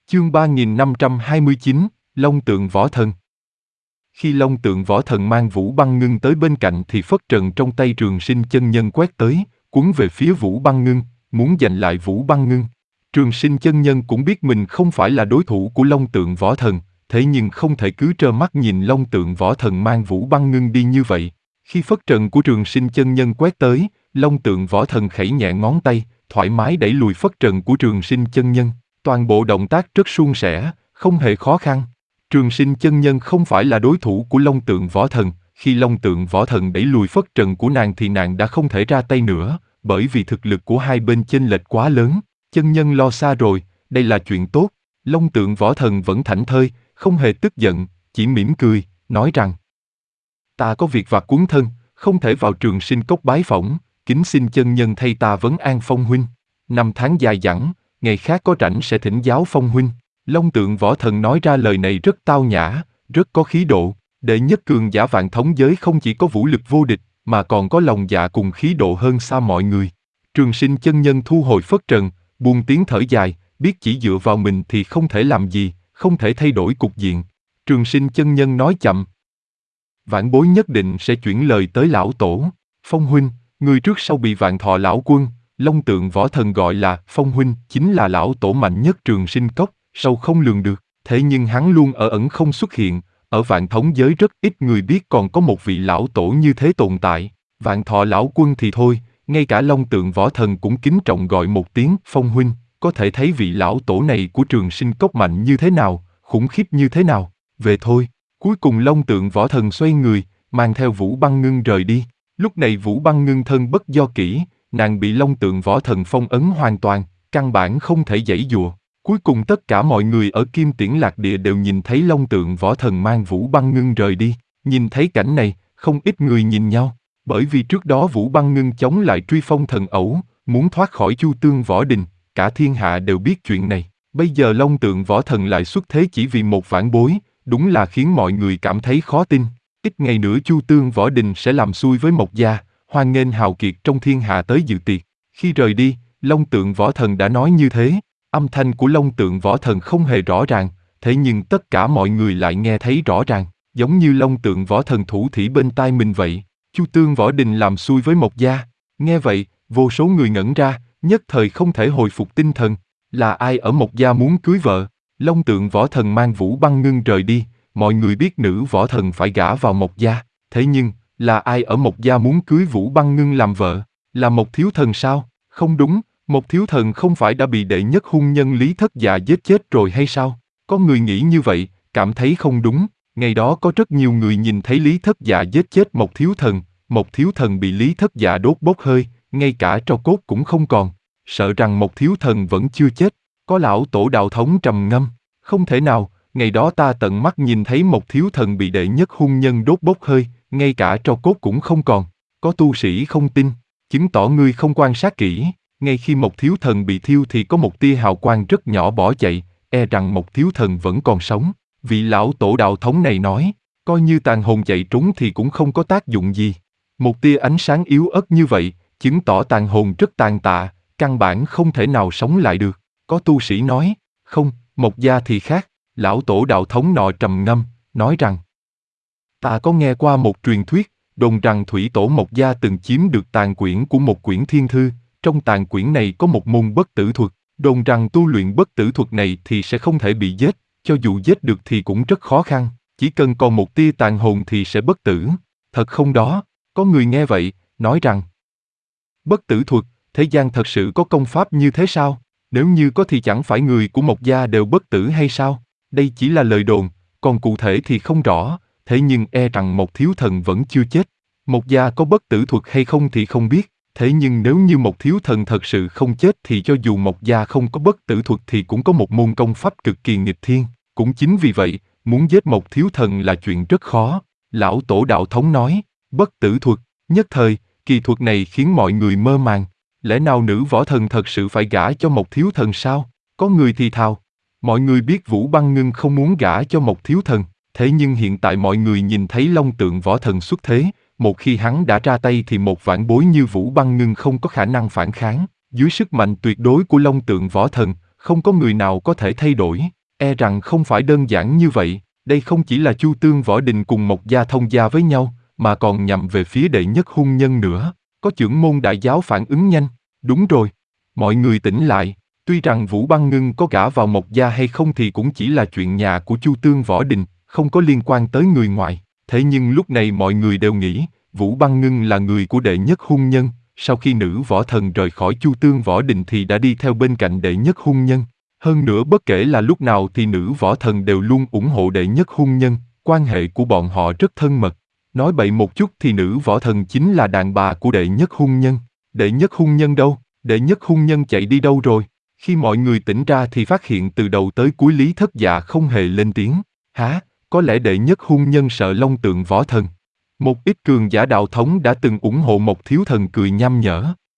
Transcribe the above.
Chương 3529, Long Tượng Võ Thần. Khi Long Tượng Võ Thần mang Vũ Băng Ngưng tới bên cạnh thì phất trần trong tay Trường Sinh chân nhân quét tới, cuốn về phía Vũ Băng Ngưng, muốn giành lại Vũ Băng Ngưng. Trường Sinh chân nhân cũng biết mình không phải là đối thủ của Long Tượng Võ Thần, thế nhưng không thể cứ trơ mắt nhìn Long Tượng Võ Thần mang Vũ Băng Ngưng đi như vậy. Khi phất trần của Trường Sinh chân nhân quét tới, Long Tượng Võ Thần khẩy nhẹ ngón tay, thoải mái đẩy lùi phất trần của Trường Sinh chân nhân. Toàn bộ động tác rất suôn sẻ, không hề khó khăn. Trường Sinh chân nhân không phải là đối thủ của Long Tượng Võ Thần, khi Long Tượng Võ Thần đẩy lùi phất trần của nàng thì nàng đã không thể ra tay nữa, bởi vì thực lực của hai bên chênh lệch quá lớn. Chân nhân lo xa rồi, đây là chuyện tốt. Long Tượng Võ Thần vẫn thảnh thơi, không hề tức giận, chỉ mỉm cười, nói rằng: Ta có việc vặt cuống thân, không thể vào Trường Sinh cốc bái phỏng, kính xin chân nhân thay ta vấn an Phong huynh. Năm tháng dài dẳng, ngày khác có rảnh sẽ thỉnh giáo Phong huynh. Long Tượng Võ Thần nói ra lời này rất tao nhã, rất có khí độ. Đệ nhất cường giả vạn thống giới không chỉ có vũ lực vô địch, mà còn có lòng dạ cùng khí độ hơn xa mọi người. Trường Sinh chân nhân thu hồi phất trần, buông tiếng thở dài, biết chỉ dựa vào mình thì không thể làm gì, không thể thay đổi cục diện. Trường Sinh chân nhân nói chậm: Vãn bối nhất định sẽ chuyển lời tới lão tổ. Phong huynh, người trước sau bị Vạn Thọ lão quân, Long Tượng Võ Thần gọi là Phong huynh, chính là lão tổ mạnh nhất Trường Sinh cốc, sâu không lường được. Thế nhưng hắn luôn ở ẩn không xuất hiện, ở Vạn thống giới rất ít người biết còn có một vị lão tổ như thế tồn tại. Vạn Thọ lão quân thì thôi, ngay cả Long Tượng Võ Thần cũng kính trọng gọi một tiếng Phong huynh, có thể thấy vị lão tổ này của Trường Sinh cốc mạnh như thế nào, khủng khiếp như thế nào. Về thôi. Cuối cùng Long Tượng Võ Thần xoay người, mang theo Vũ Băng Ngưng rời đi. Lúc này Vũ Băng Ngưng thân bất do kỷ, nàng bị Long Tượng Võ Thần phong ấn hoàn toàn, căn bản không thể giãy giụa. Cuối cùng tất cả mọi người ở Kim Tiễn Lạc Địa đều nhìn thấy Long Tượng Võ Thần mang Vũ Băng Ngưng rời đi. Nhìn thấy cảnh này, không ít người nhìn nhau, bởi vì trước đó Vũ Băng Ngưng chống lại Truy Phong Thần Ẩu, muốn thoát khỏi Chu Tương Võ Đình, cả thiên hạ đều biết chuyện này. Bây giờ Long Tượng Võ Thần lại xuất thế chỉ vì một vãn bối, đúng là khiến mọi người cảm thấy khó tin. Ít ngày nữa Chu Tương Võ Đình sẽ làm xui với Mộc gia, hoan nghênh hào kiệt trong thiên hạ tới dự tiệc. Khi rời đi, Long Tượng Võ Thần đã nói như thế. Âm thanh của Long Tượng Võ Thần không hề rõ ràng, thế nhưng tất cả mọi người lại nghe thấy rõ ràng, giống như Long Tượng Võ Thần thủ thỉ bên tai mình vậy. Chu Tương Võ Đình làm xui với Mộc gia. Nghe vậy, vô số người ngẩn ra, nhất thời không thể hồi phục tinh thần. Là ai ở Mộc gia muốn cưới vợ? Long Tượng Võ Thần mang Vũ Băng Ngưng rời đi, mọi người biết nữ võ thần phải gả vào Mộc gia, thế nhưng, là ai ở Mộc gia muốn cưới Vũ Băng Ngưng làm vợ? Là Mộc Thiếu Thần sao? Không đúng, Mộc Thiếu Thần không phải đã bị đệ nhất hung nhân Lý Thất Dạ giết chết rồi hay sao? Có người nghĩ như vậy, cảm thấy không đúng. Ngày đó có rất nhiều người nhìn thấy Lý Thất Dạ giết chết Mộc Thiếu Thần bị Lý Thất Dạ đốt bốc hơi, ngay cả tro cốt cũng không còn. Sợ rằng Mộc Thiếu Thần vẫn chưa chết. Có lão tổ đạo thống trầm ngâm: Không thể nào, ngày đó ta tận mắt nhìn thấy Mộc Thiếu Thần bị đệ nhất hung nhân đốt bốc hơi, ngay cả tro cốt cũng không còn. Có tu sĩ không tin, chứng tỏ ngươi không quan sát kỹ. Ngay khi Mộc Thiếu Thần bị thiêu thì có một tia hào quang rất nhỏ bỏ chạy, e rằng Mộc Thiếu Thần vẫn còn sống. Vị lão tổ đạo thống này nói, coi như tàn hồn chạy trốn thì cũng không có tác dụng gì. Một tia ánh sáng yếu ớt như vậy, chứng tỏ tàn hồn rất tàn tạ, căn bản không thể nào sống lại được. Có tu sĩ nói, không, Mộc gia thì khác. Lão tổ đạo thống nọ trầm ngâm, nói rằng: Ta có nghe qua một truyền thuyết, đồn rằng thủy tổ Mộc gia từng chiếm được tàn quyển của một quyển thiên thư, trong tàn quyển này có một môn bất tử thuật, đồn rằng tu luyện bất tử thuật này thì sẽ không thể bị giết, cho dù giết được thì cũng rất khó khăn, chỉ cần còn một tia tàn hồn thì sẽ bất tử. Thật không đó? Có người nghe vậy, nói rằng: Bất tử thuật, thế gian thật sự có công pháp như thế sao? Nếu như có thì chẳng phải người của Mộc gia đều bất tử hay sao? Đây chỉ là lời đồn, còn cụ thể thì không rõ, thế nhưng e rằng Mộc Thiếu Thần vẫn chưa chết. Mộc gia có bất tử thuật hay không thì không biết, thế nhưng nếu như Mộc Thiếu Thần thật sự không chết thì cho dù Mộc gia không có bất tử thuật thì cũng có một môn công pháp cực kỳ nghịch thiên. Cũng chính vì vậy, muốn giết Mộc Thiếu Thần là chuyện rất khó. Lão tổ đạo thống nói, bất tử thuật, nhất thời, kỳ thuật này khiến mọi người mơ màng. Lẽ nào nữ võ thần thật sự phải gả cho Mộc Thiếu Thần sao? Có người thì thào. Mọi người biết Vũ Băng Ngưng không muốn gả cho Mộc Thiếu Thần, thế nhưng hiện tại mọi người nhìn thấy Long Tượng Võ Thần xuất thế, một khi hắn đã ra tay thì một vãn bối như Vũ Băng Ngưng không có khả năng phản kháng. Dưới sức mạnh tuyệt đối của Long Tượng Võ Thần, không có người nào có thể thay đổi. E rằng không phải đơn giản như vậy, đây không chỉ là Chu Tương Võ Đình cùng Mộc Gia thông gia với nhau, mà còn nhằm về phía đệ nhất hung nhân nữa. Có chưởng môn đại giáo phản ứng nhanh. Đúng rồi, mọi người tỉnh lại, tuy rằng Vũ Băng Ngưng có gả vào Mộc Gia hay không thì cũng chỉ là chuyện nhà của Chu Tương Võ Đình, không có liên quan tới người ngoài. Thế nhưng lúc này mọi người đều nghĩ, Vũ Băng Ngưng là người của đệ nhất hung nhân, sau khi nữ võ thần rời khỏi Chu Tương Võ Đình thì đã đi theo bên cạnh đệ nhất hung nhân. Hơn nữa bất kể là lúc nào thì nữ võ thần đều luôn ủng hộ đệ nhất hung nhân, quan hệ của bọn họ rất thân mật. Nói bậy một chút thì nữ võ thần chính là đàn bà của đệ nhất hung nhân. Đệ nhất hung nhân đâu? Đệ nhất hung nhân chạy đi đâu rồi? Khi mọi người tỉnh ra thì phát hiện từ đầu tới cuối Lý Thất Dạ không hề lên tiếng. Hả? Có lẽ đệ nhất hung nhân sợ Long Tượng Võ Thần. Một ít cường giả đạo thống đã từng ủng hộ Mộc Thiếu Thần cười nham nhở.